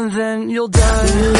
and then you'll die.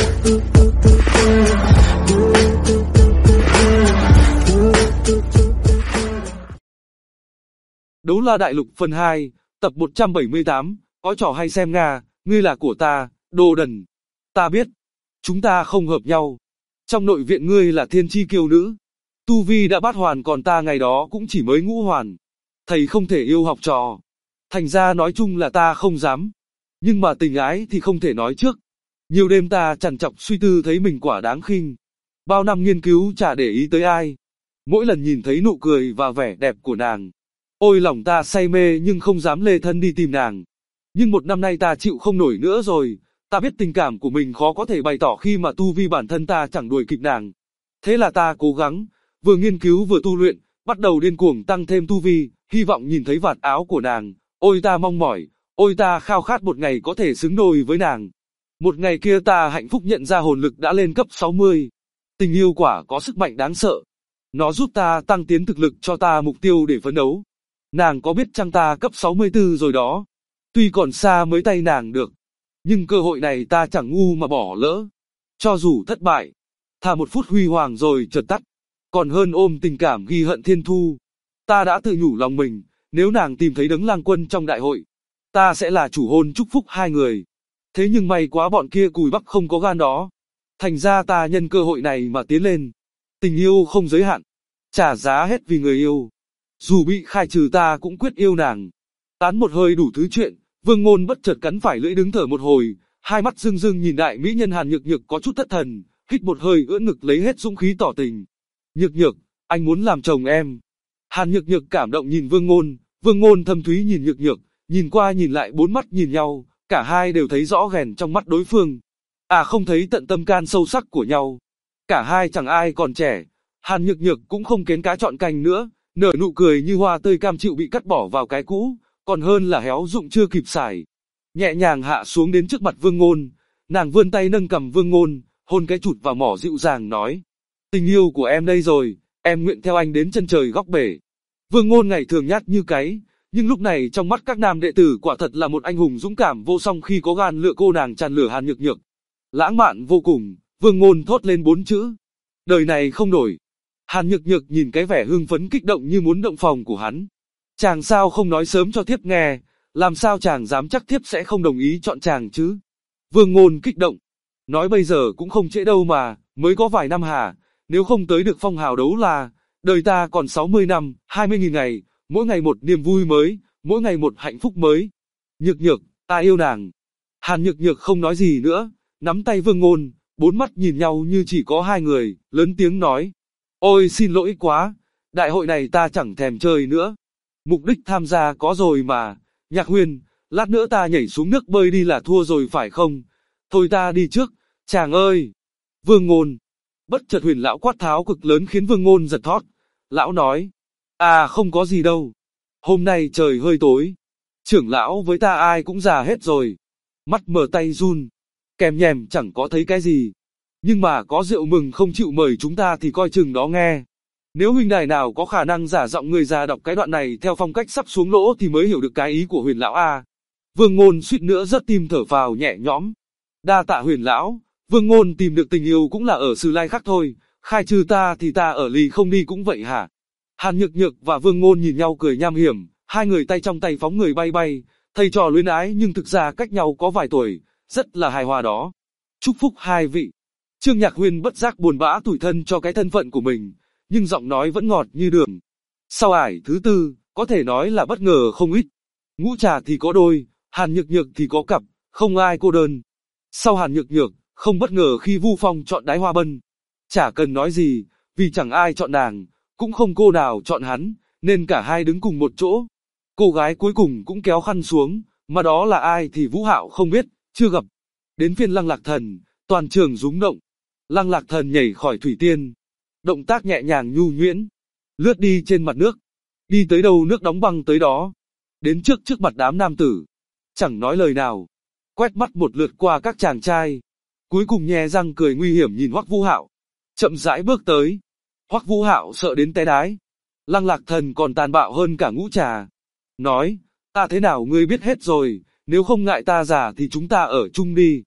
Đấu La Đại Lục phần 2, tập 178, có trò hay xem Nga, ngươi là của ta, đồ đần. Ta biết, chúng ta không hợp nhau. Trong nội viện ngươi là thiên chi kiêu nữ. Tu vi đã bát hoàn còn ta ngày đó cũng chỉ mới ngũ hoàn. Thầy không thể yêu học trò. Thành ra nói chung là ta không dám. Nhưng mà tình ái thì không thể nói trước. Nhiều đêm ta trằn trọc suy tư thấy mình quả đáng khinh. Bao năm nghiên cứu chả để ý tới ai. Mỗi lần nhìn thấy nụ cười và vẻ đẹp của nàng, ôi lòng ta say mê nhưng không dám lê thân đi tìm nàng. Nhưng một năm nay ta chịu không nổi nữa rồi. Ta biết tình cảm của mình khó có thể bày tỏ khi mà tu vi bản thân ta chẳng đuổi kịp nàng. Thế là ta cố gắng, vừa nghiên cứu vừa tu luyện, bắt đầu điên cuồng tăng thêm tu vi, hy vọng nhìn thấy vạt áo của nàng. Ôi ta mong mỏi, ôi ta khao khát một ngày có thể xứng đôi với nàng. Một ngày kia ta hạnh phúc nhận ra hồn lực đã lên cấp 60. Tình yêu quả có sức mạnh đáng sợ. Nó giúp ta tăng tiến thực lực cho ta mục tiêu để phấn đấu. Nàng có biết chăng ta cấp 64 rồi đó. Tuy còn xa mới tay nàng được, nhưng cơ hội này ta chẳng ngu mà bỏ lỡ. Cho dù thất bại, thà một phút huy hoàng rồi chợt tắt, còn hơn ôm tình cảm ghi hận thiên thu. Ta đã tự nhủ lòng mình, nếu nàng tìm thấy đấng lang quân trong đại hội, ta sẽ là chủ hôn chúc phúc hai người. Thế nhưng may quá bọn kia cùi bắp không có gan đó. Thành ra ta nhân cơ hội này mà tiến lên. Tình yêu không giới hạn, trả giá hết vì người yêu. Dù bị khai trừ ta cũng quyết yêu nàng. Tán một hơi đủ thứ chuyện, Vương Ngôn bất chợt cắn phải lưỡi đứng thở một hồi, hai mắt rưng rưng nhìn đại mỹ nhân Hàn Nhược Nhược có chút thất thần, hít một hơi ưỡn ngực lấy hết dũng khí tỏ tình. Nhược Nhược, anh muốn làm chồng em. Hàn Nhược Nhược cảm động nhìn Vương Ngôn thâm thúy nhìn Nhược Nhược, nhìn qua nhìn lại bốn mắt nhìn nhau, cả hai đều thấy rõ ghèn trong mắt đối phương. À không thấy tận tâm can sâu sắc của nhau. Cả hai chẳng ai còn trẻ, Hàn Nhược Nhược cũng không kén cá chọn canh nữa, nở nụ cười như hoa tươi cam chịu bị cắt bỏ vào cái cũ, còn hơn là héo rụng chưa kịp xài. Nhẹ nhàng hạ xuống đến trước mặt Vương Ngôn, nàng vươn tay nâng cầm Vương Ngôn, hôn cái chụt vào mỏ dịu dàng nói: tình yêu của em đây rồi, em nguyện theo anh đến chân trời góc bể. Vương Ngôn ngày thường nhát như cái, nhưng lúc này trong mắt các nam đệ tử quả thật là một anh hùng dũng cảm vô song khi có gan lựa cô nàng tràn lửa Hàn Nhược Nhược. Lãng mạn vô cùng, Vương Ngôn thốt lên 4 chữ: đời này không đổi. Hàn Nhược Nhược nhìn cái vẻ hưng phấn kích động như muốn động phòng của hắn. Chàng sao không nói sớm cho thiếp nghe, làm sao chàng dám chắc thiếp sẽ không đồng ý chọn chàng chứ? Vương Ngôn kích động, nói bây giờ cũng không trễ đâu mà, mới có vài năm hả, nếu không tới được phong hào đấu la, đời ta còn 60 năm, 20.000 ngày, mỗi ngày một niềm vui mới, mỗi ngày một hạnh phúc mới. Nhược Nhược, ta yêu nàng. Hàn Nhược Nhược không nói gì nữa, nắm tay Vương Ngôn, bốn mắt nhìn nhau như chỉ có hai người, lớn tiếng nói: ôi xin lỗi quá, đại hội này ta chẳng thèm chơi nữa. Mục đích tham gia có rồi mà. Nhạc Huyền, lát nữa ta nhảy xuống nước bơi đi là thua rồi phải không? Thôi ta đi trước, chàng ơi. Vương Ngôn. Bất chợt Huyền lão quát tháo cực lớn khiến Vương Ngôn giật thót. Lão nói: à không có gì đâu. Hôm nay trời hơi tối. Trưởng lão với ta ai cũng già hết rồi. Mắt mở tay run. Kèm nhèm chẳng có thấy cái gì. Nhưng mà có rượu mừng không chịu mời chúng ta thì coi chừng đó nghe. Nếu huynh đài nào có khả năng giả giọng người già đọc cái đoạn này theo phong cách sắp xuống lỗ thì mới hiểu được cái ý của Huyền lão a. Vương Ngôn suýt nữa rớt tim thở phào nhẹ nhõm. Đa tạ Huyền lão, Vương Ngôn tìm được tình yêu cũng là ở Sử Lai Khắc thôi, khai trừ ta thì ta ở lì không đi cũng vậy hả? Hàn Nhược Nhược và Vương Ngôn nhìn nhau cười nham hiểm, hai người tay trong tay phóng người bay bay, thầy trò luyến ái nhưng thực ra cách nhau có vài tuổi, rất là hài hòa đó. Chúc phúc hai vị. Trương Nhạc Huyền bất giác buồn bã tủi thân cho cái thân phận của mình, nhưng giọng nói vẫn ngọt như đường. Sau ải thứ tư, có thể nói là bất ngờ không ít. Ngũ Trà thì có đôi, Hàn Nhược Nhược thì có cặp, không ai cô đơn. Sau Hàn Nhược Nhược, không bất ngờ khi Vu Phong chọn Đái Hoa Bân. Chả cần nói gì, vì chẳng ai chọn nàng, cũng không cô nào chọn hắn, nên cả hai đứng cùng một chỗ. Cô gái cuối cùng cũng kéo khăn xuống, mà đó là ai thì Vũ Hạo không biết, chưa gặp. Đến phiên Lăng Lạc Thần, toàn trường rúng động. Lăng Lạc Thần nhảy khỏi thủy tiên, động tác nhẹ nhàng nhu nhuyễn, lướt đi trên mặt nước, đi tới đâu nước đóng băng tới đó, đến trước mặt đám nam tử, chẳng nói lời nào, quét mắt một lượt qua các chàng trai, cuối cùng nhe răng cười nguy hiểm nhìn Hoắc Vũ Hạo, chậm rãi bước tới. Hoắc Vũ Hạo sợ đến té đái. Lăng Lạc Thần còn tàn bạo hơn cả Ngũ Trà, nói: ta thế nào ngươi biết hết rồi, nếu không ngại ta già thì chúng ta ở chung đi.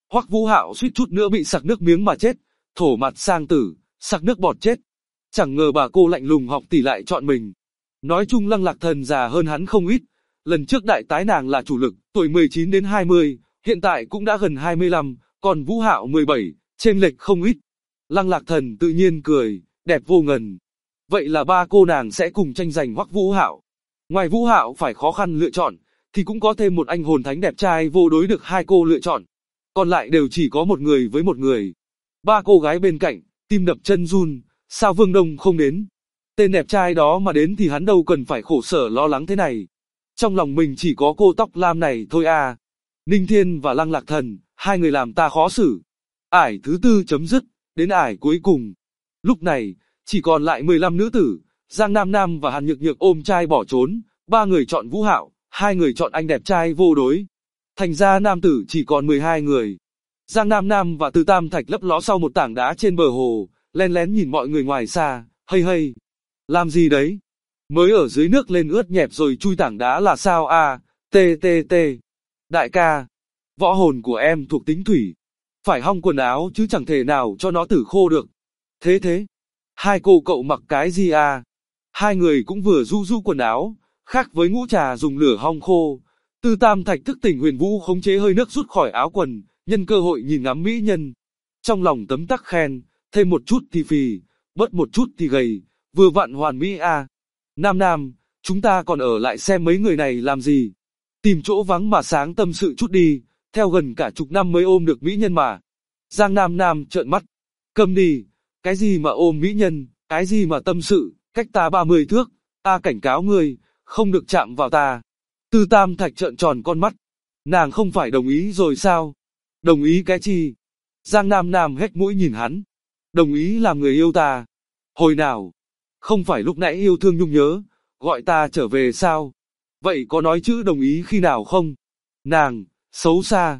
Hoắc Vũ Hạo suýt chút nữa bị sặc nước miếng mà chết, thổ mặt sang tử, sặc nước bọt chết. Chẳng ngờ bà cô lạnh lùng học tỷ lại chọn mình. Nói chung Lăng Lạc Thần già hơn hắn không ít. Lần trước đại tái nàng là chủ lực, tuổi 19 đến 20, hiện tại cũng đã gần 25, còn Vũ Hạo 17, chênh lệch không ít. Lăng Lạc Thần tự nhiên cười, đẹp vô ngần. Vậy là ba cô nàng sẽ cùng tranh giành Hoắc Vũ Hạo. Ngoài Vũ Hạo phải khó khăn lựa chọn, thì cũng có thêm một anh hồn thánh đẹp trai vô đối được hai cô lựa chọn. Còn lại đều chỉ có một người với một người. Ba cô gái bên cạnh, tim đập chân run, sao Vương Đông không đến? Tên đẹp trai đó mà đến thì hắn đâu cần phải khổ sở lo lắng thế này. Trong lòng mình chỉ có cô tóc lam này thôi à. Ninh Thiên và Lăng Lạc Thần, hai người làm ta khó xử. Ải thứ tư chấm dứt, đến ải cuối cùng. Lúc này, chỉ còn lại 15 nữ tử, Giang Nam Nam và Hàn Nhược Nhược ôm trai bỏ trốn, ba người chọn Vũ Hạo, hai người chọn anh đẹp trai vô đối. Thành ra nam tử chỉ còn 12 người. Giang Nam Nam và Từ Tam Thạch lấp ló sau một tảng đá trên bờ hồ, len lén nhìn mọi người ngoài xa, hây hây. Làm gì đấy? Mới ở dưới nước lên ướt nhẹp rồi chui tảng đá là sao à? T. Đại ca, võ hồn của em thuộc tính thủy. Phải hong quần áo chứ chẳng thể nào cho nó tử khô được. Thế. Hai cô cậu mặc cái gì à? Hai người cũng vừa du quần áo, khác với Ngũ Trà dùng lửa hong khô. Từ Tam Thạch thức tỉnh Huyền Vũ khống chế hơi nước rút khỏi áo quần, nhân cơ hội nhìn ngắm mỹ nhân. Trong lòng tấm tắc khen, thêm một chút thì phì, bớt một chút thì gầy, vừa vặn hoàn mỹ à. Nam, chúng ta còn ở lại xem mấy người này làm gì. Tìm chỗ vắng mà sáng tâm sự chút đi, theo gần cả chục năm mới ôm được mỹ nhân mà. Giang Nam trợn mắt, câm đi, cái gì mà ôm mỹ nhân, cái gì mà tâm sự, cách ta 30 thước, ta cảnh cáo ngươi, không được chạm vào ta. Từ Tam Thạch trợn tròn con mắt, nàng không phải đồng ý rồi sao? Đồng ý cái chi? Giang Nam hét mũi nhìn hắn, đồng ý làm người yêu ta. Hồi nào? Không phải lúc nãy yêu thương nhung nhớ, gọi ta trở về sao? Vậy có nói chữ đồng ý khi nào không? Nàng, xấu xa.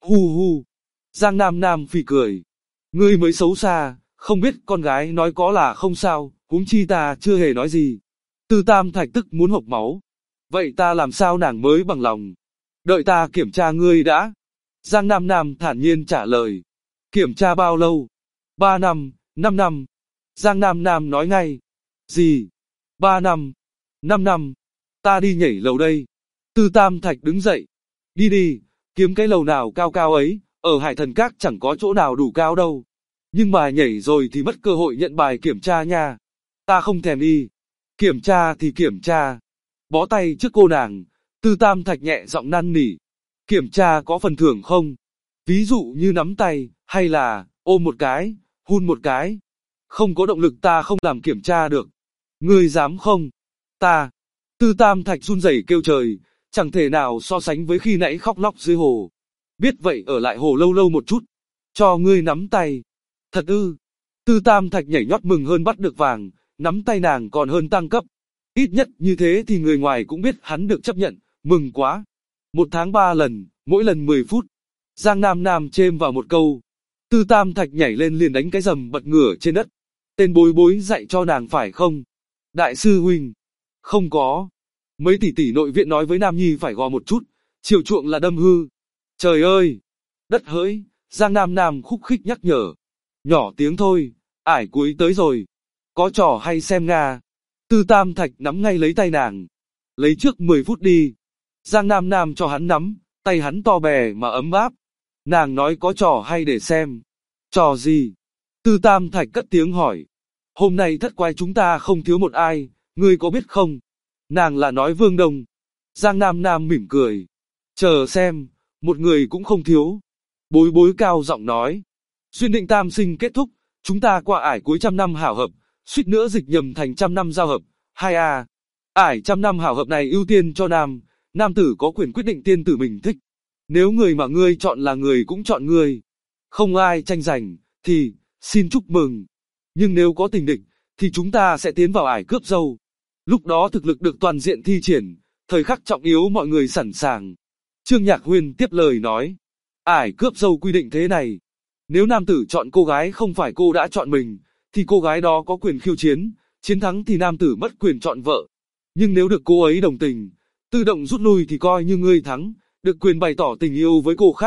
Hu. Giang Nam phì cười. Ngươi mới xấu xa, không biết con gái nói có là không sao, huống chi ta chưa hề nói gì. Từ Tam Thạch tức muốn hộc máu. Vậy ta làm sao nàng mới bằng lòng? Đợi ta kiểm tra ngươi đã. Giang Nam thản nhiên trả lời. Kiểm tra bao lâu? 3 năm, 5 năm. Giang Nam nói ngay. Gì? 3 năm, 5 năm. Ta đi nhảy lầu đây. Từ Tam Thạch đứng dậy. Đi, kiếm cái lầu nào cao cao ấy, ở Hải Thần Các chẳng có chỗ nào đủ cao đâu. Nhưng mà nhảy rồi thì mất cơ hội nhận bài kiểm tra nha. Ta không thèm đi. Kiểm tra thì kiểm tra. Bó tay trước cô nàng, Từ Tam Thạch nhẹ giọng năn nỉ. Kiểm tra có phần thưởng không? Ví dụ như nắm tay, hay là ôm một cái, hun một cái. Không có động lực ta không làm kiểm tra được. Ngươi dám không? Ta. Từ Tam Thạch run rẩy kêu trời, chẳng thể nào so sánh với khi nãy khóc lóc dưới hồ. Biết vậy ở lại hồ lâu một chút. Cho ngươi nắm tay. Thật ư? Từ Tam Thạch nhảy nhót mừng hơn bắt được vàng, nắm tay nàng còn hơn tăng cấp. Ít nhất như thế thì người ngoài cũng biết hắn được chấp nhận, mừng quá. 1 tháng 3 lần, mỗi lần 10 phút. Giang Nam chêm vào một câu. Từ Tam Thạch nhảy lên liền đánh cái rầm bật ngửa trên đất. Tên bối dạy cho nàng phải không? Đại sư huynh. Không có. Mấy tỷ nội viện nói với Nam Nhi phải gò một chút, chiều chuộng là đâm hư. Trời ơi! Đất hỡi, Giang Nam khúc khích nhắc nhở. Nhỏ tiếng thôi, ải cuối tới rồi. Có trò hay xem Nga. Từ Tam Thạch nắm ngay lấy tay nàng. Lấy trước 10 phút đi. Giang Nam cho hắn nắm, tay hắn to bè mà ấm áp. Nàng nói có trò hay để xem. Trò gì? Từ Tam Thạch cất tiếng hỏi. Hôm nay thất quái chúng ta không thiếu một ai, ngươi có biết không? Nàng là nói Vương Đông. Giang Nam mỉm cười. Chờ xem, một người cũng không thiếu. Bối cao giọng nói. Duyên định tam sinh kết thúc, chúng ta qua ải cuối 100 năm hảo hợp, suýt nữa dịch nhầm thành 100 năm giao hợp. 2A. Ải 100 năm hảo hợp này ưu tiên cho nam tử có quyền quyết định tiên tử mình thích. Nếu người mà ngươi chọn là người cũng chọn ngươi, không ai tranh giành, thì, xin chúc mừng. Nhưng nếu có tình địch, thì chúng ta sẽ tiến vào ải cướp dâu. Lúc đó thực lực được toàn diện thi triển, thời khắc trọng yếu mọi người sẵn sàng. Trương Nhạc Huyên tiếp lời nói. Ải cướp dâu quy định thế này. Nếu nam tử chọn cô gái không phải cô đã chọn mình, thì cô gái đó có quyền khiêu chiến, chiến thắng thì nam tử mất quyền chọn vợ. Nhưng nếu được cô ấy đồng tình, tự động rút lui thì coi như ngươi thắng, được quyền bày tỏ tình yêu với cô khác,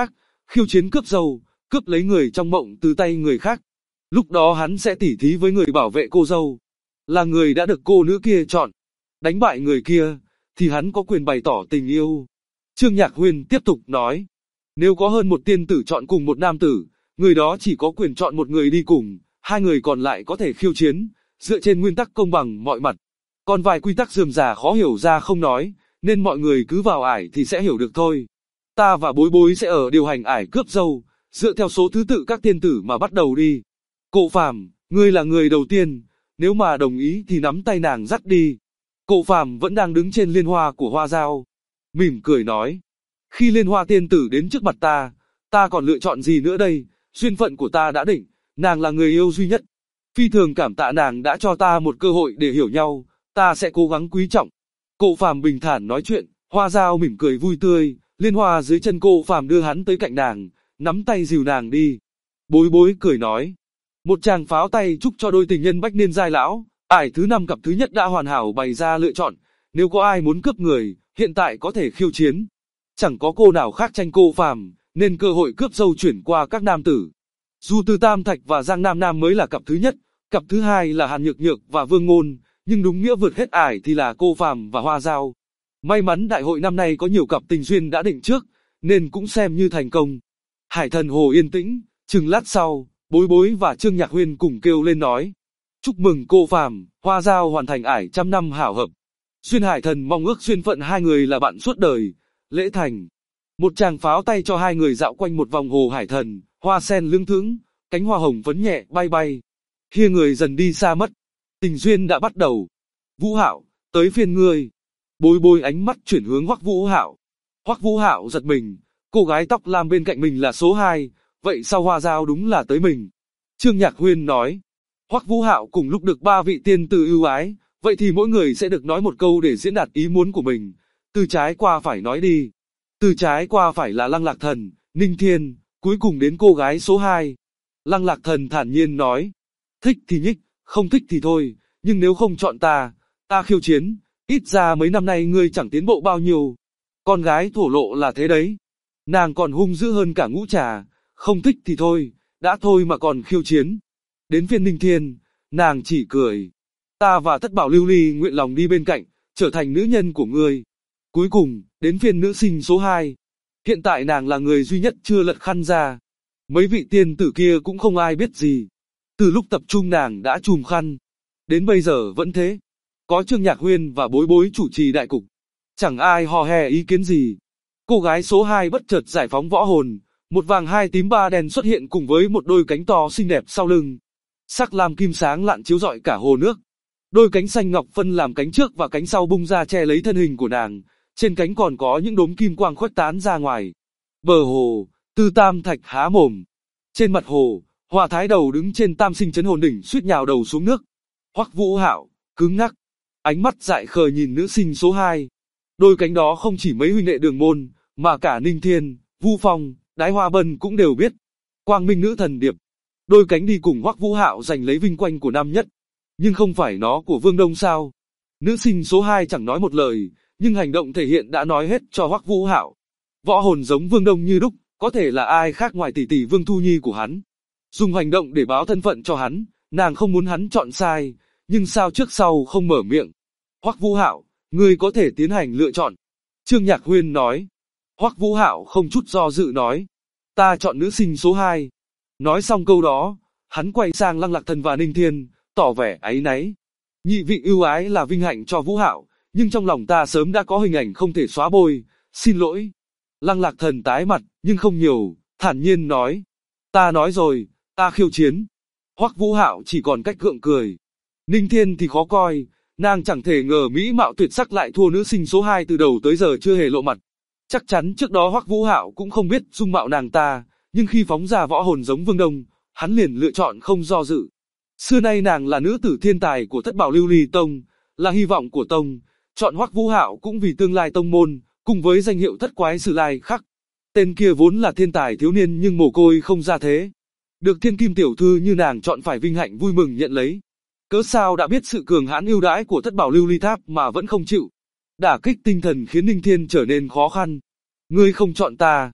khiêu chiến cướp dâu, cướp lấy người trong mộng từ tay người khác. Lúc đó hắn sẽ tỉ thí với người bảo vệ cô dâu, là người đã được cô nữ kia chọn. Đánh bại người kia, thì hắn có quyền bày tỏ tình yêu. Trương Nhạc Huyên tiếp tục nói, nếu có hơn một tiên tử chọn cùng một nam tử, người đó chỉ có quyền chọn một người đi cùng, hai người còn lại có thể khiêu chiến, dựa trên nguyên tắc công bằng mọi mặt. Còn vài quy tắc rườm rà khó hiểu ra không nói, nên mọi người cứ vào ải thì sẽ hiểu được thôi. Ta và Bối Bối sẽ ở điều hành ải cướp dâu, dựa theo số thứ tự các tiên tử mà bắt đầu đi. Cộ Phàm, ngươi là người đầu tiên, nếu mà đồng ý thì nắm tay nàng dắt đi. Cộ Phàm vẫn đang đứng trên liên hoa của hoa dao, mỉm cười nói, khi liên hoa tiên tử đến trước mặt ta còn lựa chọn gì nữa đây, duyên phận của ta đã định, nàng là người yêu duy nhất. Phi thường cảm tạ nàng đã cho ta một cơ hội để hiểu nhau, ta sẽ cố gắng quý trọng. Cộ Phàm bình thản nói chuyện, hoa dao mỉm cười vui tươi, liên hoa dưới chân Cộ Phàm đưa hắn tới cạnh nàng, nắm tay dìu nàng đi. Bối Bối cười nói, một tràng pháo tay chúc cho đôi tình nhân bách niên giai lão. Ải thứ 5 cặp thứ nhất đã hoàn hảo bày ra lựa chọn, nếu có ai muốn cướp người, hiện tại có thể khiêu chiến. Chẳng có cô nào khác tranh Cộ Phàm, nên cơ hội cướp dâu chuyển qua các nam tử. Dù Từ Tam Thạch và Giang Nam Nam mới là cặp thứ nhất, cặp thứ hai là Hàn Nhược Nhược và Vương Ngôn, nhưng đúng nghĩa vượt hết ải thì là Cộ Phàm và Hoa Dao. May mắn đại hội năm nay có nhiều cặp tình duyên đã định trước, nên cũng xem như thành công. Hải Thần Hồ yên tĩnh, chừng lát sau, Bối Bối và Trương Nhạc Huyên cùng kêu lên nói, chúc mừng Cộ Phàm, Hoa Dao hoàn thành ải trăm năm hảo hợp. Duyên Hải Thần mong ước duyên phận hai người là bạn suốt đời. Lễ thành. Một tràng pháo tay cho hai người dạo quanh một vòng hồ Hải Thần, hoa sen lưng thững, cánh hoa hồng phấn nhẹ bay bay. Khi người dần đi xa mất, tình duyên đã bắt đầu. Vũ Hạo, tới phiên ngươi. Bối Bối ánh mắt chuyển hướng Hoắc Vũ Hạo. Hoắc Vũ Hạo giật mình, cô gái tóc lam bên cạnh mình là số 2, vậy sao Hoa Dao đúng là tới mình? Trương Nhạc Huyên nói, Hoắc Vũ Hạo cùng lúc được 3 vị tiên tử ưu ái, vậy thì mỗi người sẽ được nói một câu để diễn đạt ý muốn của mình. Từ trái qua phải nói đi. Từ trái qua phải là Lăng Lạc Thần, Ninh Thiên, cuối cùng đến cô gái số 2. Lăng Lạc Thần thản nhiên nói, thích thì nhích, không thích thì thôi, nhưng nếu không chọn ta khiêu chiến, ít ra mấy năm nay ngươi chẳng tiến bộ bao nhiêu. Con gái thổ lộ là thế đấy. Nàng còn hung dữ hơn cả Ngũ Trà, không thích thì thôi, đã thôi mà còn khiêu chiến. Đến phiên Ninh Thiên, nàng chỉ cười. Ta và Thất Bảo Lưu Ly nguyện lòng đi bên cạnh, trở thành nữ nhân của ngươi. Cuối cùng, đến phiên nữ sinh số 2. Hiện tại nàng là người duy nhất chưa lật khăn ra. Mấy vị tiên tử kia cũng không ai biết gì. Từ lúc tập trung nàng đã trùm khăn. Đến bây giờ vẫn thế. Có Trương Nhạc Huyên và Bối Bối chủ trì đại cục. Chẳng ai hò hè ý kiến gì. Cô gái số 2 bất chợt giải phóng võ hồn. Một vàng hai tím ba đen xuất hiện cùng với một đôi cánh to xinh đẹp sau lưng. Sắc lam kim sáng lạn chiếu rọi cả hồ nước. Đôi cánh xanh ngọc phân làm cánh trước và cánh sau bung ra che lấy thân hình của nàng. Trên cánh còn có những đốm kim quang khuếch tán ra ngoài. Bờ hồ, Từ Tam Thạch há mồm. Trên mặt hồ, Hỏa Thái Đầu đứng trên Tam Sinh Chấn Hồn Đỉnh suýt nhào đầu xuống nước. Hoắc Vũ Hạo cứng ngắc, ánh mắt dại khờ nhìn nữ sinh số 2. Đôi cánh đó không chỉ mấy huynh đệ Đường Môn, mà cả Ninh Thiên, Vu Phong, Đái Hoa Bân cũng đều biết. Quang Minh Nữ Thần Điệp, đôi cánh đi cùng Hoắc Vũ Hạo giành lấy vinh quang của năm nhất. Nhưng không phải nó của Vương Đông sao? Nữ sinh số 2 chẳng nói một lời, nhưng hành động thể hiện đã nói hết cho Hoắc Vũ Hạo. Võ hồn giống Vương Đông như đúc, có thể là ai khác ngoài tỷ tỷ Vương Thu Nhi của hắn. Dùng hành động để báo thân phận cho hắn, nàng không muốn hắn chọn sai, nhưng sao trước sau không mở miệng. Hoắc Vũ Hạo, ngươi có thể tiến hành lựa chọn. Trương Nhạc Huyên nói. Hoắc Vũ Hạo không chút do dự nói. Ta chọn nữ sinh số 2. Nói xong câu đó, hắn quay sang Lăng Lạc Thần và Ninh Thiên, tỏ vẻ áy náy. Nhị vị ưu ái là vinh hạnh cho Vũ Hạo, nhưng trong lòng ta sớm đã có hình ảnh không thể xóa bôi, xin lỗi. Lăng Lạc Thần tái mặt, nhưng không nhiều, thản nhiên nói. Ta nói rồi, ta khiêu chiến. Hoắc Vũ Hạo chỉ còn cách gượng cười. Ninh Thiên thì khó coi, nàng chẳng thể ngờ mỹ mạo tuyệt sắc lại thua nữ sinh số 2 từ đầu tới giờ chưa hề lộ mặt. Chắc chắn trước đó Hoắc Vũ Hạo cũng không biết dung mạo nàng ta, nhưng khi phóng ra võ hồn giống Vương Đông, hắn liền lựa chọn không do dự. Xưa nay nàng là nữ tử thiên tài của Thất Bảo Lưu Ly Tông, là hy vọng của tông, chọn Hoắc Vũ Hạo cũng vì tương lai tông môn, cùng với danh hiệu Thất Quái Sử Lai Khắc. Tên kia vốn là thiên tài thiếu niên nhưng mồ côi không ra thế. Được thiên kim tiểu thư như nàng chọn phải vinh hạnh vui mừng nhận lấy. Cớ sao đã biết sự cường hãn ưu đãi của Thất Bảo Lưu Ly Tháp mà vẫn không chịu. Đả kích tinh thần khiến Ninh Thiên trở nên khó khăn. Ngươi không chọn ta.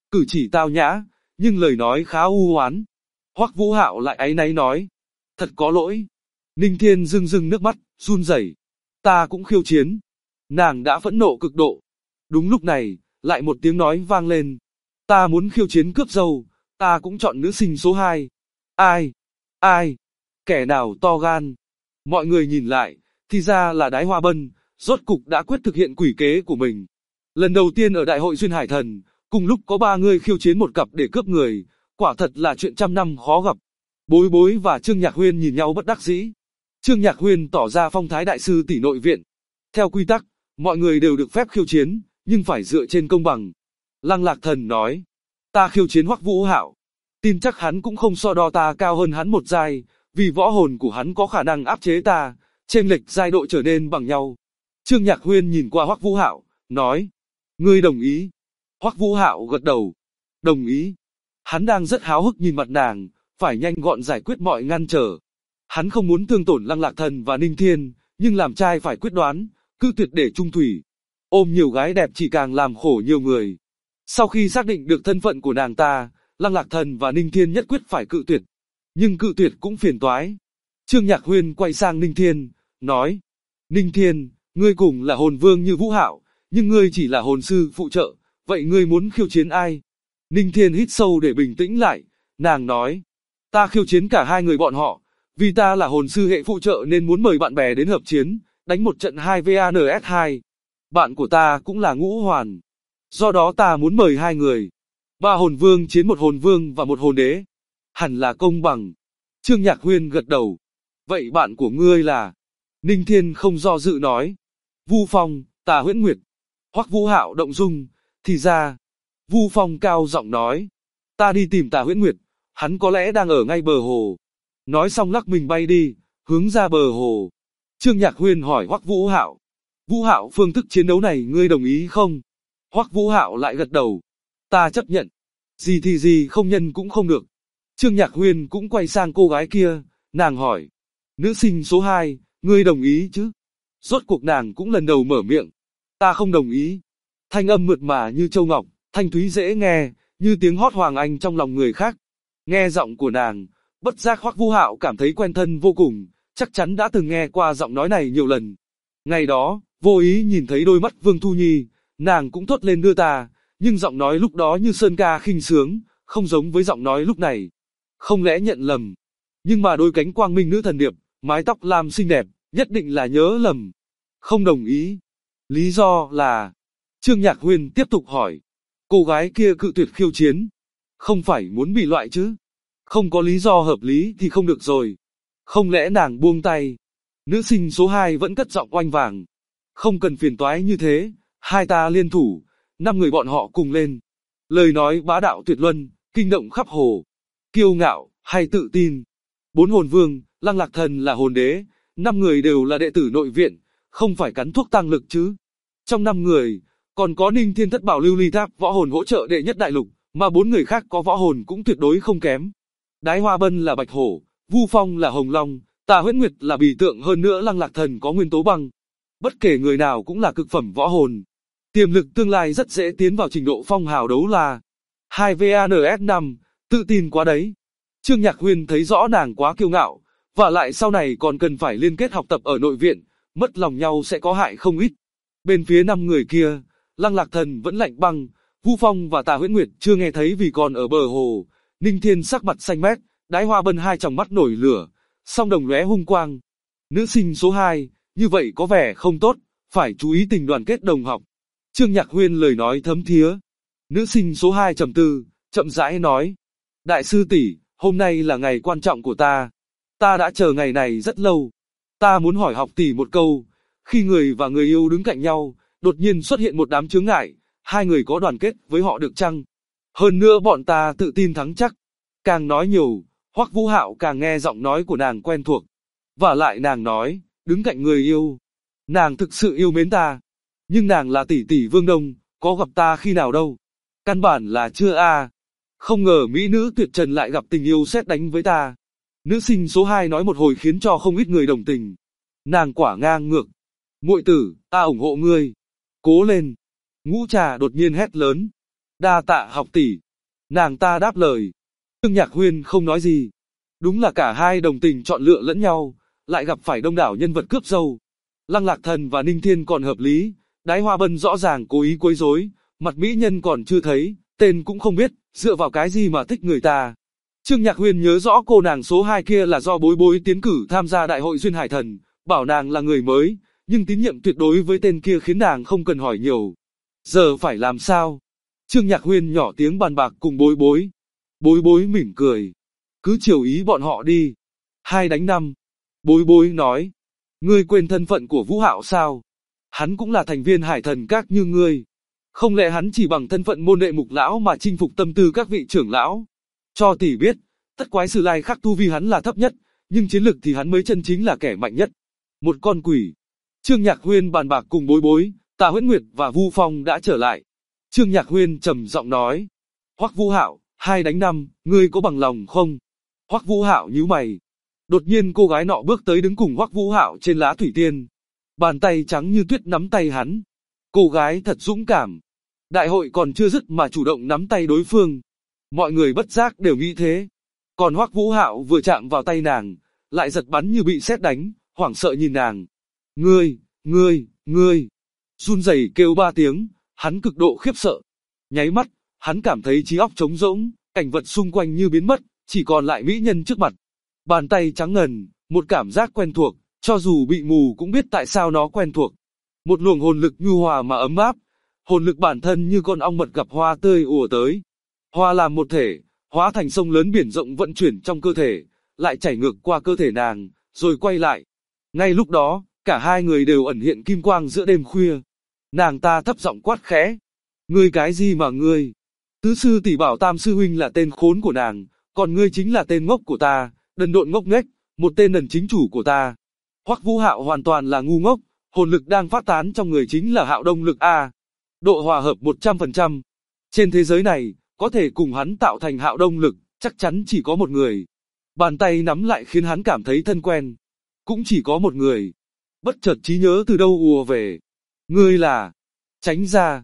cử chỉ tao nhã, nhưng lời nói khá u oán. Hoắc Vũ Hạo lại áy náy nói, thật có lỗi. Ninh Thiên rưng rưng nước mắt, run rẩy. Ta cũng khiêu chiến. Nàng đã phẫn nộ cực độ. Đúng lúc này, lại một tiếng nói vang lên. Ta muốn khiêu chiến cướp dâu, ta cũng chọn nữ sinh số 2. Ai? Ai? Kẻ nào to gan? Mọi người nhìn lại, thì ra là Đái Hoa Bân, rốt cục đã quyết thực hiện quỷ kế của mình. Lần đầu tiên ở Đại hội Duyên Hải Thần, cùng lúc có 3 người khiêu chiến một cặp để cướp người, quả thật là chuyện trăm năm khó gặp. Bối Bối và Trương Nhạc Huyên nhìn nhau bất đắc dĩ. Trương Nhạc Huyên tỏ ra phong thái đại sư tỷ nội viện. Theo quy tắc, mọi người đều được phép khiêu chiến, nhưng phải dựa trên công bằng. Lăng Lạc Thần nói, ta khiêu chiến Hoắc Vũ Hạo. Tin chắc hắn cũng không so đo ta cao hơn hắn một giai, vì võ hồn của hắn có khả năng áp chế ta, chênh lệch giai độ trở nên bằng nhau. Trương Nhạc Huyên nhìn qua Hoắc Vũ Hạo, nói, ngươi đồng ý. Hoắc Vũ Hạo gật đầu, đồng ý. Hắn đang rất háo hức nhìn mặt nàng, phải nhanh gọn giải quyết mọi ngăn trở. Hắn không muốn thương tổn Lăng Lạc Thần và Ninh Thiên, nhưng làm trai phải quyết đoán, cự tuyệt để chung thủy. Ôm nhiều gái đẹp chỉ càng làm khổ nhiều người. Sau khi xác định được thân phận của nàng ta, Lăng Lạc Thần và Ninh Thiên nhất quyết phải cự tuyệt. Nhưng cự tuyệt cũng phiền toái. Trương Nhạc Huyên quay sang Ninh Thiên, nói, Ninh Thiên, ngươi cùng là hồn vương như Vũ Hạo, nhưng ngươi chỉ là hồn sư phụ trợ, vậy ngươi muốn khiêu chiến ai? Ninh Thiên hít sâu để bình tĩnh lại, nàng nói, ta khiêu chiến cả hai người bọn họ, vì ta là hồn sư hệ phụ trợ nên muốn mời bạn bè đến hợp chiến, đánh một trận 2vs2. Bạn của ta cũng là Ngũ Hoàn. Do đó ta muốn mời hai người. 3 hồn vương chiến một hồn vương và một hồn đế. Hẳn là công bằng. Trương Nhạc Huyên gật đầu. Vậy bạn của ngươi là? Ninh Thiên không do dự nói. Vu Phong, Tà Huyễn Nguyệt. Hoắc Vũ Hạo động dung. Thì ra. Vu Phong cao giọng nói. Ta đi tìm Tà Huyễn Nguyệt. Hắn có lẽ đang ở ngay bờ hồ. Nói xong lắc mình bay đi, hướng ra bờ hồ. Trương Nhạc Huyên hỏi Hoắc Vũ Hạo. Vũ Hạo, phương thức chiến đấu này ngươi đồng ý không? Hoắc Vũ Hạo lại gật đầu. Ta chấp nhận. Gì thì gì, không nhân cũng không được. Trương Nhạc Huyên cũng quay sang cô gái kia, nàng hỏi. Nữ sinh số 2, ngươi đồng ý chứ? Rốt cuộc nàng cũng lần đầu mở miệng. Ta không đồng ý. Thanh âm mượt mà như châu ngọc, thanh thúy dễ nghe, như tiếng hót hoàng anh trong lòng người khác. Nghe giọng của nàng, bất giác Hoắc Vũ Hạo cảm thấy quen thân vô cùng, chắc chắn đã từng nghe qua giọng nói này nhiều lần. Ngày đó, vô ý nhìn thấy đôi mắt Vương Thu Nhi, nàng cũng thốt lên đưa ta, nhưng giọng nói lúc đó như sơn ca khinh sướng, không giống với giọng nói lúc này. Không lẽ nhận lầm? Nhưng mà đôi cánh quang minh nữ thần điệp, mái tóc lam xinh đẹp, nhất định là nhớ lầm. Không đồng ý. Lý do là... Trương Nhạc Huyên tiếp tục hỏi. Cô gái kia cự tuyệt khiêu chiến. Không phải muốn bị loại chứ? Không có lý do hợp lý thì không được rồi. Không lẽ nàng buông tay? Nữ sinh số 2 vẫn cất giọng oanh vàng. Không cần phiền toái như thế, hai ta liên thủ, 5 người bọn họ cùng lên. Lời nói bá đạo tuyệt luân, kinh động khắp hồ. Kiêu ngạo, hay tự tin. 4 hồn vương, Lăng Lạc Thần là hồn đế, 5 người đều là đệ tử nội viện, không phải cắn thuốc tăng lực chứ. Trong 5 người, còn có Ninh Thiên Thất Bảo Lưu Ly Tháp võ hồn hỗ trợ đệ nhất đại lục, mà 4 người khác có võ hồn cũng tuyệt đối không kém. Đái Hoa Bân là Bạch Hổ, Vu Phong là Hồng Long, Tà Huyễn Nguyệt là Bì Tượng, hơn nữa Lăng Lạc Thần có nguyên tố băng. Bất kể người nào cũng là cực phẩm võ hồn. Tiềm lực tương lai rất dễ tiến vào trình độ phong hào đấu la. 2VANS5, tự tin quá đấy. Trương Nhạc Huyên thấy rõ nàng quá kiêu ngạo, và lại sau này còn cần phải liên kết học tập ở nội viện, mất lòng nhau sẽ có hại không ít. Bên phía 5 người kia, Lăng Lạc Thần vẫn lạnh băng, Vu Phong và Tà Huyễn Nguyệt chưa nghe thấy vì còn ở bờ hồ. Ninh Thiên sắc mặt xanh mét, Đái Hoa Bân hai tròng mắt nổi lửa, song đồng lóe hung quang. Nữ sinh số 2, như vậy có vẻ không tốt, phải chú ý tình đoàn kết đồng học. Trương Nhạc Huyên lời nói thấm thía. Nữ sinh số 2 trầm tư, chậm rãi nói. Đại sư tỷ, hôm nay là ngày quan trọng của ta. Ta đã chờ ngày này rất lâu. Ta muốn hỏi học tỷ một câu. Khi người và người yêu đứng cạnh nhau, đột nhiên xuất hiện một đám chướng ngại, hai người có đoàn kết với họ được chăng? Hơn nữa bọn ta tự tin thắng chắc. Càng nói nhiều, Hoắc Vũ Hạo càng nghe giọng nói của nàng quen thuộc. Và lại nàng nói, đứng cạnh người yêu. Nàng thực sự yêu mến ta. Nhưng nàng là tỷ tỷ Vương Đông, có gặp ta khi nào đâu. Căn bản là chưa a. Không ngờ mỹ nữ tuyệt trần lại gặp tình yêu sét đánh với ta. Nữ sinh số 2 nói một hồi khiến cho không ít người đồng tình. Nàng quả ngang ngược. Muội tử, ta ủng hộ ngươi. Cố lên. Ngũ Trà đột nhiên hét lớn. Đa tạ học tỷ. Nàng ta đáp lời. Trương Nhạc Huyên không nói gì. Đúng là cả hai đồng tình chọn lựa lẫn nhau, lại gặp phải đông đảo nhân vật cướp dâu. Lăng Lạc Thần và Ninh Thiên còn hợp lý, Đái Hoa Bân rõ ràng cố ý quấy rối, mặt mỹ nhân còn chưa thấy, tên cũng không biết, dựa vào cái gì mà thích người ta. Trương Nhạc Huyên nhớ rõ cô nàng số 2 kia là do Bối Bối tiến cử tham gia đại hội Duyên Hải Thần, bảo nàng là người mới, nhưng tín nhiệm tuyệt đối với tên kia khiến nàng không cần hỏi nhiều. Giờ phải làm sao? Trương Nhạc Huyên nhỏ tiếng bàn bạc cùng Bối Bối. Bối Bối mỉm cười. Cứ chiều ý bọn họ đi. 2 đánh 5. Bối Bối nói. Ngươi quên thân phận của Vũ Hạo sao? Hắn cũng là thành viên Hải Thần Các như ngươi. Không lẽ hắn chỉ bằng thân phận môn đệ mục lão mà chinh phục tâm tư các vị trưởng lão? Cho tỷ biết, Tất Quái Sử Lai Khắc tu vi hắn là thấp nhất, nhưng chiến lực thì hắn mới chân chính là kẻ mạnh nhất. Một con quỷ. Trương Nhạc Huyên bàn bạc cùng Bối Bối, Tạ Huyễn Nguyệt và Vu Phong đã trở lại. Trương Nhạc Huyên trầm giọng nói. Hoắc Vũ Hạo, 2 đánh 5, ngươi có bằng lòng không? Hoắc Vũ Hạo nhíu mày. Đột nhiên cô gái nọ bước tới đứng cùng Hoắc Vũ Hạo trên lá thủy tiên. Bàn tay trắng như tuyết nắm tay hắn. Cô gái thật dũng cảm. Đại hội còn chưa dứt mà chủ động nắm tay đối phương. Mọi người bất giác đều nghĩ thế. Còn Hoắc Vũ Hạo vừa chạm vào tay nàng, lại giật bắn như bị sét đánh, hoảng sợ nhìn nàng. Ngươi. Run rẩy kêu 3 tiếng, hắn cực độ khiếp sợ. Nháy mắt, hắn cảm thấy trí óc trống rỗng, cảnh vật xung quanh như biến mất, chỉ còn lại mỹ nhân trước mặt. Bàn tay trắng ngần, một cảm giác quen thuộc, cho dù bị mù cũng biết tại sao nó quen thuộc. Một luồng hồn lực nhu hòa mà ấm áp, hồn lực bản thân như con ong mật gặp hoa tươi ùa tới. Hoa làm một thể, hóa thành sông lớn biển rộng vận chuyển trong cơ thể, lại chảy ngược qua cơ thể nàng, rồi quay lại. Ngay lúc đó, cả hai người đều ẩn hiện kim quang giữa đêm khuya. Nàng ta thấp giọng quát khẽ. Ngươi cái gì mà ngươi? Tứ sư tỷ bảo Tam sư huynh là tên khốn của nàng, còn ngươi chính là tên ngốc của ta, đần độn ngốc nghếch, một tên đần chính chủ của ta. Hoắc Vũ Hạo hoàn toàn là ngu ngốc, hồn lực đang phát tán trong người chính là Hạo Đông lực A. Độ hòa hợp 100%. Trên thế giới này, có thể cùng hắn tạo thành Hạo Đông lực, chắc chắn chỉ có một người. Bàn tay nắm lại khiến hắn cảm thấy thân quen. Cũng chỉ có một người. Bất chợt trí nhớ từ đâu ùa về. Ngươi là... Tránh ra.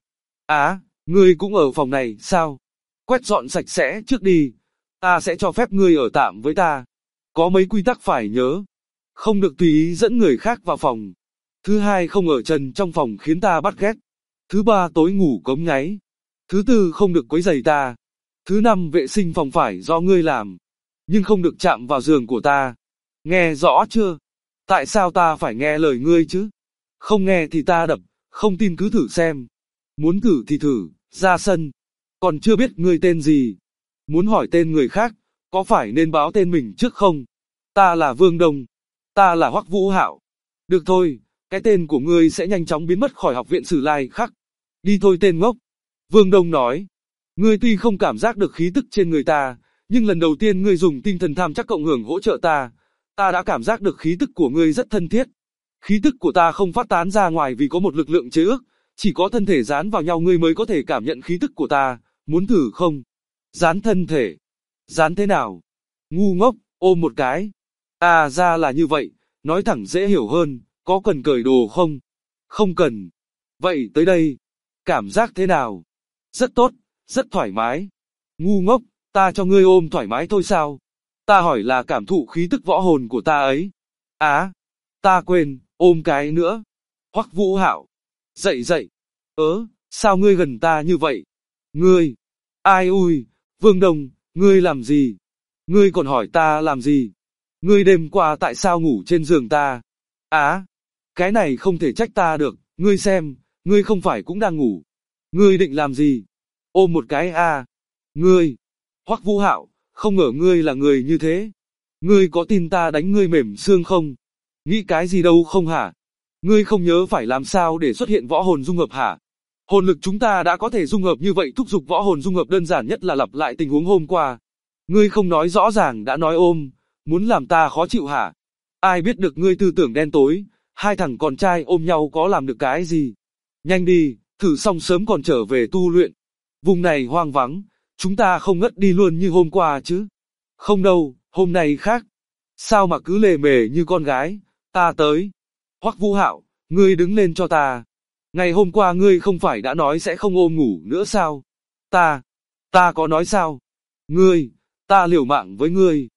Ngươi cũng ở phòng này, sao? Quét dọn sạch sẽ trước đi. Ta sẽ cho phép ngươi ở tạm với ta. Có mấy quy tắc phải nhớ. Không được tùy ý dẫn người khác vào phòng. Thứ hai, không ở trần trong phòng khiến ta bắt ghét. Thứ ba, tối ngủ cống ngáy. Thứ tư, không được quấy rầy ta. Thứ năm, vệ sinh phòng phải do ngươi làm. Nhưng không được chạm vào giường của ta. Nghe rõ chưa? Tại sao ta phải nghe lời ngươi chứ? Không nghe thì ta đập, không tin cứ thử xem. Muốn thử thì thử, ra sân. Còn chưa biết ngươi tên gì. Muốn hỏi tên người khác, có phải nên báo tên mình trước không? Ta là Vương Đông. Ta là Hoắc Vũ Hạo. Được thôi, cái tên của ngươi sẽ nhanh chóng biến mất khỏi học viện Sử Lai Khắc. Đi thôi tên ngốc. Vương Đông nói. Ngươi tuy không cảm giác được khí tức trên người ta, nhưng lần đầu tiên ngươi dùng tinh thần tham chắc cộng hưởng hỗ trợ ta. Ta đã cảm giác được khí tức của ngươi rất thân thiết. Khí tức của ta không phát tán ra ngoài vì có một lực lượng chế ước, chỉ có thân thể dán vào nhau ngươi mới có thể cảm nhận khí tức của ta, muốn thử không? Dán thân thể. Dán thế nào? Ngu ngốc, ôm một cái. Ra là như vậy, nói thẳng dễ hiểu hơn, có cần cởi đồ không? Không cần. Vậy tới đây. Cảm giác thế nào? Rất tốt, rất thoải mái. Ngu ngốc, ta cho ngươi ôm thoải mái thôi sao? Ta hỏi là cảm thụ khí tức võ hồn của ta ấy. Ta quên, ôm cái nữa. Hoắc Vũ Hạo. Dậy. Sao ngươi gần ta như vậy? Ngươi. Ai ui, Vương Đông, ngươi làm gì? Ngươi còn hỏi ta làm gì? Ngươi đêm qua tại sao ngủ trên giường ta? Cái này không thể trách ta được, ngươi xem, ngươi không phải cũng đang ngủ. Ngươi định làm gì? Ôm một cái Ngươi. Hoắc Vũ Hạo, không ngờ ngươi là người như thế. Ngươi có tin ta đánh ngươi mềm xương không? Nghĩ cái gì đâu không hả? Ngươi không nhớ phải làm sao để xuất hiện võ hồn dung hợp hả? Hồn lực chúng ta đã có thể dung hợp như vậy, thúc giục võ hồn dung hợp đơn giản nhất là lặp lại tình huống hôm qua. Ngươi không nói rõ ràng đã nói ôm, muốn làm ta khó chịu hả? Ai biết được ngươi tư tưởng đen tối, hai thằng con trai ôm nhau có làm được cái gì? Nhanh đi, thử xong sớm còn trở về tu luyện. Vùng này hoang vắng, chúng ta không ngất đi luôn như hôm qua chứ? Không đâu, hôm nay khác. Sao mà cứ lề mề như con gái? Ta tới. Hoắc Vũ Hạo, ngươi đứng lên cho ta. Ngày hôm qua ngươi không phải đã nói sẽ không ôm ngủ nữa sao? Ta có nói sao? Ngươi, ta liều mạng với ngươi.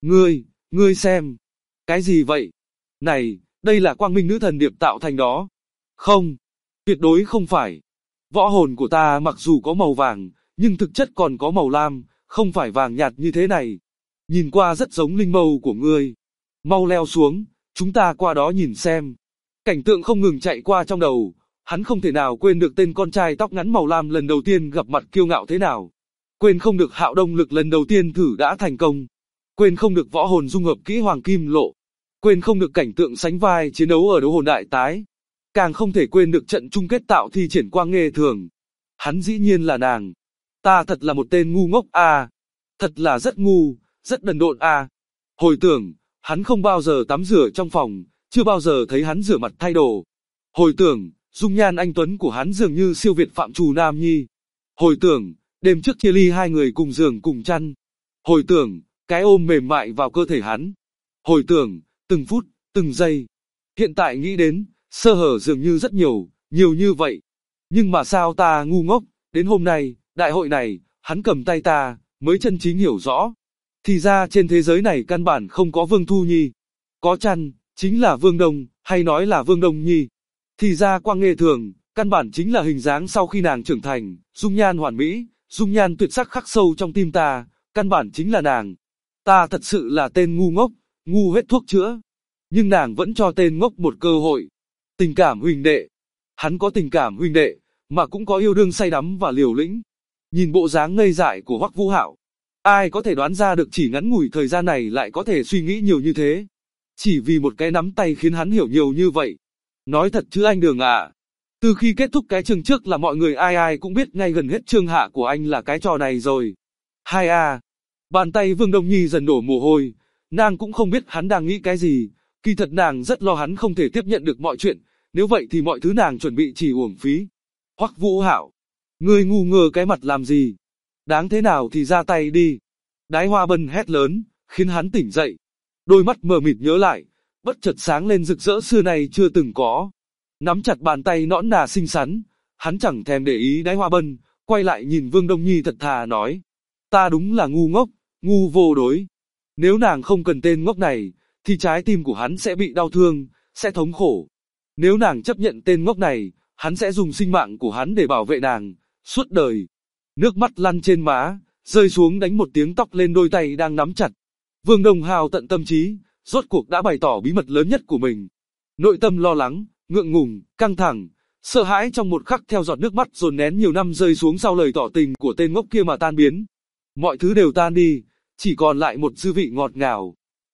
Ngươi xem. Cái gì vậy? Này, đây là quang minh nữ thần điệp tạo thành đó. Không, tuyệt đối không phải. Võ hồn của ta mặc dù có màu vàng, nhưng thực chất còn có màu lam, không phải vàng nhạt như thế này. Nhìn qua rất giống linh mâu của ngươi. Mau leo xuống, chúng ta qua đó nhìn xem. Cảnh tượng không ngừng chạy qua trong đầu, hắn không thể nào quên được tên con trai tóc ngắn màu lam lần đầu tiên gặp mặt kiêu ngạo thế nào. Quên không được Hạo Đông Lực lần đầu tiên thử đã thành công. Quên không được võ hồn dung hợp kỹ Hoàng Kim Lộ. Quên không được cảnh tượng sánh vai chiến đấu ở đấu hồn đại tái. Càng không thể quên được trận chung kết tạo thi triển Quang Nghê Thường. Hắn dĩ nhiên là nàng. Ta thật là một tên ngu ngốc à. Thật là rất ngu, rất đần độn à. Hồi tưởng, hắn không bao giờ tắm rửa trong phòng, chưa bao giờ thấy hắn rửa mặt thay đồ. Hồi tưởng, dung nhan anh tuấn của hắn dường như siêu việt Phạm Trù Nam Nhi. Hồi tưởng, đêm trước chia ly hai người cùng giường cùng chăn. Hồi tưởng, cái ôm mềm mại vào cơ thể hắn. Hồi tưởng, từng phút, từng giây. Hiện tại nghĩ đến, sơ hở dường như rất nhiều, nhiều như vậy. Nhưng mà sao ta ngu ngốc, đến hôm nay, đại hội này, hắn cầm tay ta, mới chân chính hiểu rõ. Thì ra trên thế giới này căn bản không có Vương Thu Nhi. Có chăng, chính là Vương Đông, hay nói là Vương Đông Nhi. Thì ra Quang Nghê Thường, căn bản chính là hình dáng sau khi nàng trưởng thành, dung nhan hoàn mỹ, dung nhan tuyệt sắc khắc sâu trong tim ta, căn bản chính là nàng. Ta thật sự là tên ngu ngốc, ngu hết thuốc chữa. Nhưng nàng vẫn cho tên ngốc một cơ hội. Tình cảm huynh đệ. Hắn có tình cảm huynh đệ, mà cũng có yêu đương say đắm và liều lĩnh. Nhìn bộ dáng ngây dại của Hoắc Vũ Hạo, ai có thể đoán ra được chỉ ngắn ngủi thời gian này lại có thể suy nghĩ nhiều như thế. Chỉ vì một cái nắm tay khiến hắn hiểu nhiều như vậy. Nói thật chứ anh Đường ạ. Từ khi kết thúc cái chương trước là mọi người ai ai cũng biết ngay gần hết chương hạ của anh là cái trò này rồi. Hai a. Bàn tay Vương Đông Nhi dần đổ mồ hôi. Nàng cũng không biết hắn đang nghĩ cái gì. Kỳ thật nàng rất lo hắn không thể tiếp nhận được mọi chuyện. Nếu vậy thì mọi thứ nàng chuẩn bị chỉ uổng phí. Hoắc Vũ Hạo, ngươi ngu ngơ cái mặt làm gì? Đáng thế nào thì ra tay đi. Đái Hoa Bân hét lớn, khiến hắn tỉnh dậy. Đôi mắt mờ mịt nhớ lại, bất chợt sáng lên rực rỡ xưa nay chưa từng có. Nắm chặt bàn tay nõn nà xinh xắn, hắn chẳng thèm để ý Đái Hoa Bân, quay lại nhìn Vương Đông Nhi thật thà nói. Ta đúng là ngu ngốc, ngu vô đối. Nếu nàng không cần tên ngốc này, thì trái tim của hắn sẽ bị đau thương, sẽ thống khổ. Nếu nàng chấp nhận tên ngốc này, hắn sẽ dùng sinh mạng của hắn để bảo vệ nàng, suốt đời. Nước mắt lăn trên má, rơi xuống đánh một tiếng tóc lên đôi tay đang nắm chặt. Vương Đông Hào tận tâm trí, rốt cuộc đã bày tỏ bí mật lớn nhất của mình. Nội tâm lo lắng, ngượng ngùng, căng thẳng, sợ hãi trong một khắc theo giọt nước mắt dồn nén nhiều năm rơi xuống sau lời tỏ tình của tên ngốc kia mà tan biến. Mọi thứ đều tan đi, chỉ còn lại một dư vị ngọt ngào.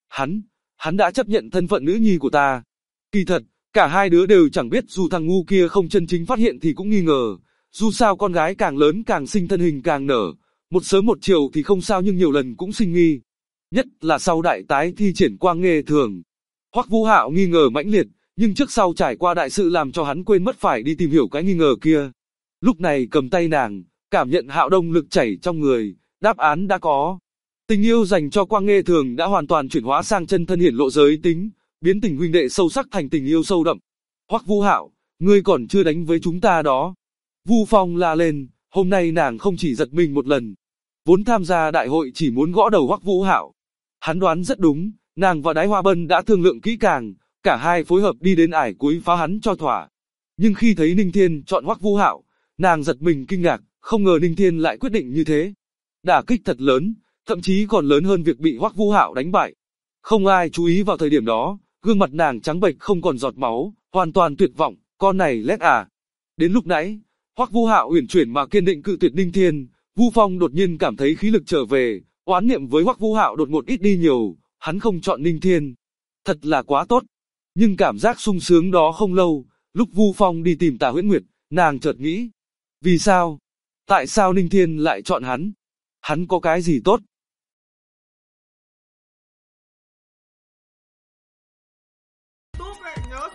Hắn đã chấp nhận thân phận nữ nhi của ta. Kỳ thật, cả hai đứa đều chẳng biết dù thằng ngu kia không chân chính phát hiện thì cũng nghi ngờ. Dù sao con gái càng lớn càng xinh thân hình càng nở. Một sớm một chiều thì không sao nhưng nhiều lần cũng sinh nghi. Nhất là sau đại tái thi triển Quang Nghê Thường. Hoắc Vũ Hạo nghi ngờ mãnh liệt, nhưng trước sau trải qua đại sự làm cho hắn quên mất phải đi tìm hiểu cái nghi ngờ kia. Lúc này cầm tay nàng, cảm nhận Hạo Đông Lực chảy trong người, đáp án đã có. Tình yêu dành cho Quang Nghê Thường đã hoàn toàn chuyển hóa sang chân thân hiển lộ giới tính, biến tình huynh đệ sâu sắc thành tình yêu sâu đậm. Hoắc Vũ Hạo, ngươi còn chưa đánh với chúng ta đó. Vu Phong la lên, hôm nay nàng không chỉ giật mình một lần. Vốn tham gia đại hội chỉ muốn gõ đầu Hoắc Vũ Hạo. Hắn đoán rất đúng, nàng và Đái Hoa Bân đã thương lượng kỹ càng, cả hai phối hợp đi đến ải cuối phá hắn cho thỏa. Nhưng khi thấy Ninh Thiên chọn Hoắc Vũ Hạo, nàng giật mình kinh ngạc, không ngờ Ninh Thiên lại quyết định như thế. Đả kích thật lớn, thậm chí còn lớn hơn việc bị Hoắc Vũ Hạo đánh bại. Không ai chú ý vào thời điểm đó, gương mặt nàng trắng bệch không còn giọt máu, hoàn toàn tuyệt vọng, con này lét à. Đến lúc nãy, Hoắc Vũ Hạo uyển chuyển mà kiên định cự tuyệt Ninh Thiên, Vu Phong đột nhiên cảm thấy khí lực trở về, oán niệm với Hoắc Vũ Hạo đột ngột ít đi nhiều, hắn không chọn Ninh Thiên. Thật là quá tốt. Nhưng cảm giác sung sướng đó không lâu, lúc Vu Phong đi tìm Tả Huyễn Nguyệt, nàng chợt nghĩ. Vì sao? Tại sao Ninh Thiên lại chọn hắn? Hắn có cái gì tốt? Túp lại nhớ